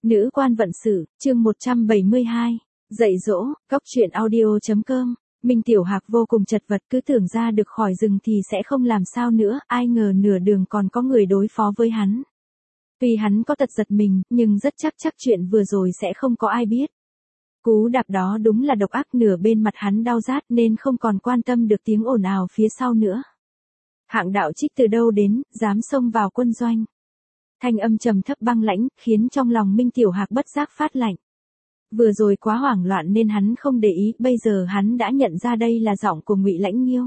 Nữ quan vận sự, chương 172. Dạy dỗ, góc truyện audio.com. Minh Tiểu Hạc vô cùng chật vật, cứ tưởng ra được khỏi rừng thì sẽ không làm sao nữa, ai ngờ nửa đường còn có người đối phó với hắn. Tuy hắn có tật giật mình, nhưng rất chắc chuyện vừa rồi sẽ không có ai biết. Cú đạp đó đúng là độc ác, nửa bên mặt hắn đau rát nên không còn quan tâm được tiếng ồn ào phía sau nữa. Hạng đạo trích từ đâu đến, dám xông vào quân doanh. Thanh âm trầm thấp băng lãnh, khiến trong lòng Minh Tiểu Hạc bất giác phát lạnh. Vừa rồi quá hoảng loạn nên hắn không để ý, bây giờ hắn đã nhận ra đây là giọng của Ngụy Lãnh Nghiêu.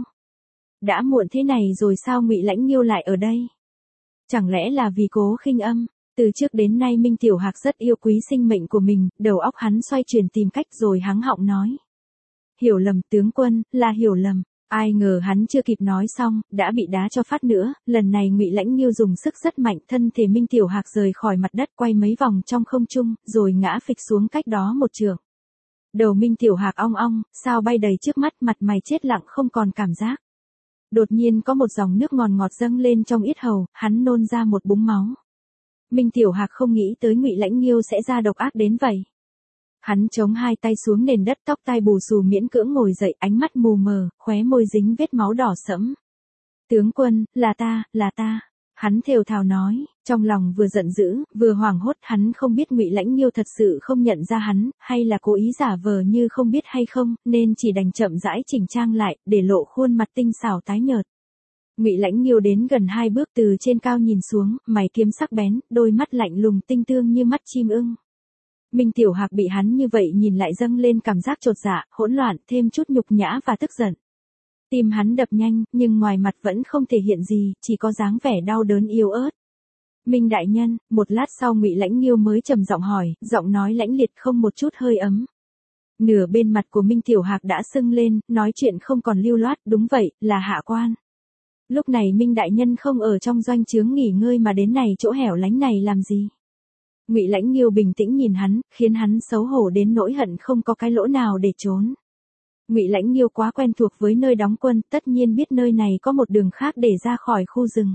Đã muộn thế này rồi sao Ngụy Lãnh Nghiêu lại ở đây? Chẳng lẽ là vì Cố Khinh Âm? Từ trước đến nay Minh Tiểu Hạc rất yêu quý sinh mệnh của mình, đầu óc hắn xoay chuyển tìm cách rồi hắng họng nói. Hiểu lầm tướng quân, là hiểu lầm. Ai ngờ hắn chưa kịp nói xong, đã bị đá cho phát nữa, lần này Ngụy Lãnh Nghiêu dùng sức rất mạnh, thân thể Minh Tiểu Hạc rời khỏi mặt đất quay mấy vòng trong không trung, rồi ngã phịch xuống cách đó một trượng. Đầu Minh Tiểu Hạc ong ong, sao bay đầy trước mắt, mặt mày chết lặng không còn cảm giác. Đột nhiên có một dòng nước ngọt ngọt dâng lên trong yết hầu, hắn nôn ra một búng máu. Minh Tiểu Hạc không nghĩ tới Ngụy Lãnh Nghiêu sẽ ra độc ác đến vậy. Hắn chống hai tay xuống nền đất, tóc tai bù xù miễn cưỡng ngồi dậy, ánh mắt mù mờ, khóe môi dính vết máu đỏ sẫm. Tướng quân, là ta. Hắn thều thào nói, trong lòng vừa giận dữ, vừa hoảng hốt, hắn không biết Ngụy Lãnh Nghiêu thật sự không nhận ra hắn, hay là cố ý giả vờ như không biết hay không, nên chỉ đành chậm rãi chỉnh trang lại, để lộ khuôn mặt tinh xảo tái nhợt. Ngụy Lãnh Nghiêu đến gần 2 bước, từ trên cao nhìn xuống, mày kiếm sắc bén, đôi mắt lạnh lùng tinh tương như mắt chim ưng. Minh Tiểu Hạc bị hắn như vậy nhìn lại dâng lên cảm giác chột dạ, hỗn loạn, thêm chút nhục nhã và tức giận. Tim hắn đập nhanh, nhưng ngoài mặt vẫn không thể hiện gì, chỉ có dáng vẻ đau đớn yếu ớt. Minh đại nhân, một lát sau Ngụy Lãnh Nghiêu mới trầm giọng hỏi, giọng nói lãnh liệt không một chút hơi ấm. Nửa bên mặt của Minh Tiểu Hạc đã sưng lên, nói chuyện không còn lưu loát, đúng vậy, là hạ quan. Lúc này Minh đại nhân không ở trong doanh trướng nghỉ ngơi mà đến này chỗ hẻo lánh này làm gì? Ngụy Lãnh Nghiêu bình tĩnh nhìn hắn, khiến hắn xấu hổ đến nỗi hận không có cái lỗ nào để trốn. Ngụy Lãnh Nghiêu quá quen thuộc với nơi đóng quân, tất nhiên biết nơi này có một đường khác để ra khỏi khu rừng.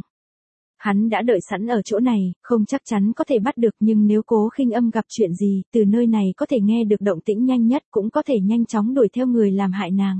Hắn đã đợi sẵn ở chỗ này, không chắc chắn có thể bắt được, nhưng nếu Cố Khinh Âm gặp chuyện gì, từ nơi này có thể nghe được động tĩnh nhanh nhất, cũng có thể nhanh chóng đuổi theo người làm hại nàng.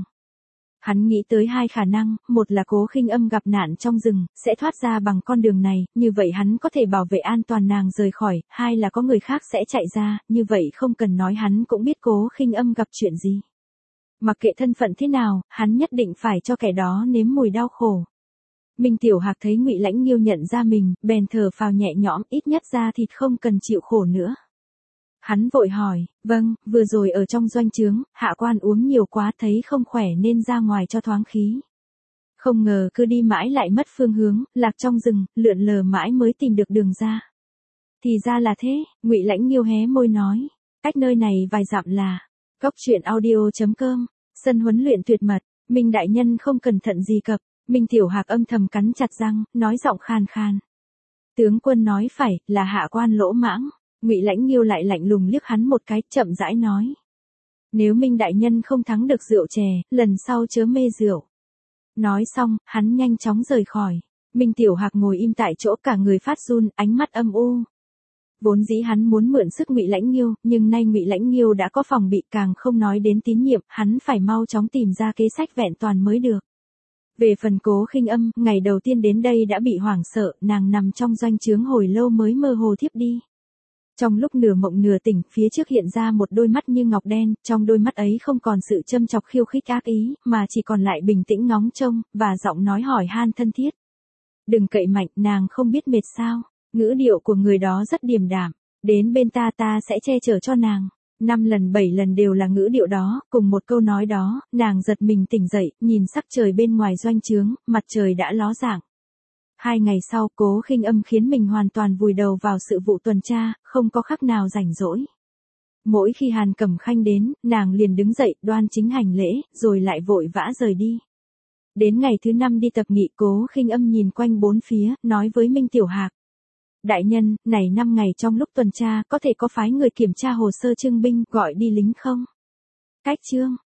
Hắn nghĩ tới 2 khả năng, một là Cố Khinh Âm gặp nạn trong rừng, sẽ thoát ra bằng con đường này, như vậy hắn có thể bảo vệ an toàn nàng rời khỏi, 2 là có người khác sẽ chạy ra, như vậy không cần nói hắn cũng biết Cố Khinh Âm gặp chuyện gì. Mặc kệ thân phận thế nào, hắn nhất định phải cho kẻ đó nếm mùi đau khổ. Minh Tiểu Hạc thấy Ngụy Lãnh Nghiêu nhận ra mình, bèn thở phào nhẹ nhõm, ít nhất ra thịt không cần chịu khổ nữa. Hắn vội hỏi, vâng, vừa rồi ở trong doanh trướng, hạ quan uống nhiều quá thấy không khỏe nên ra ngoài cho thoáng khí. Không ngờ cứ đi mãi lại mất phương hướng, lạc trong rừng, lượn lờ mãi mới tìm được đường ra. Thì ra là thế, Ngụy Lãnh Nghiêu hé môi nói, cách nơi này vài dặm là, góc truyện audio.com, sân huấn luyện tuyệt mật, Minh đại nhân không cẩn thận gì cập, Minh Tiểu Hạc âm thầm cắn chặt răng, nói giọng khan khan. Tướng quân nói phải, là hạ quan lỗ mãng. Ngụy Lãnh Nghiêu lại lạnh lùng liếc hắn một cái, chậm rãi nói. Nếu Minh đại nhân không thắng được rượu chè, lần sau chớ mê rượu. Nói xong, hắn nhanh chóng rời khỏi. Minh Tiểu Hạc ngồi im tại chỗ, cả người phát run, ánh mắt âm u. Vốn dĩ hắn muốn mượn sức Ngụy Lãnh Nghiêu, nhưng nay Ngụy Lãnh Nghiêu đã có phòng bị, càng không nói đến tín nhiệm, hắn phải mau chóng tìm ra kế sách vẹn toàn mới được. Về phần Cố Khinh Âm, ngày đầu tiên đến đây đã bị hoảng sợ, nàng nằm trong doanh trướng hồi lâu mới mơ hồ thiếp đi. Trong lúc nửa mộng nửa tỉnh, phía trước hiện ra một đôi mắt như ngọc đen, trong đôi mắt ấy không còn sự châm chọc khiêu khích ác ý, mà chỉ còn lại bình tĩnh ngóng trông, và giọng nói hỏi han thân thiết. Đừng cậy mạnh, nàng không biết mệt sao, ngữ điệu của người đó rất điềm đạm, đến bên ta sẽ che chở cho nàng. 5 lần 7 lần đều là ngữ điệu đó, cùng một câu nói đó, nàng giật mình tỉnh dậy, nhìn sắc trời bên ngoài doanh trướng, mặt trời đã ló dạng. 2 ngày sau, Cố Khinh Âm khiến mình hoàn toàn vùi đầu vào sự vụ tuần tra, không có khắc nào rảnh rỗi. Mỗi khi Hàn Cẩm Khanh đến, nàng liền đứng dậy, đoan chính hành lễ, rồi lại vội vã rời đi. Đến ngày thứ 5 đi tập nghị, Cố Khinh Âm nhìn quanh bốn phía, nói với Minh Tiểu Hạc. Đại nhân, này 5 ngày trong lúc tuần tra, có thể có phái người kiểm tra hồ sơ trưng binh, gọi đi lính không? Cách chương.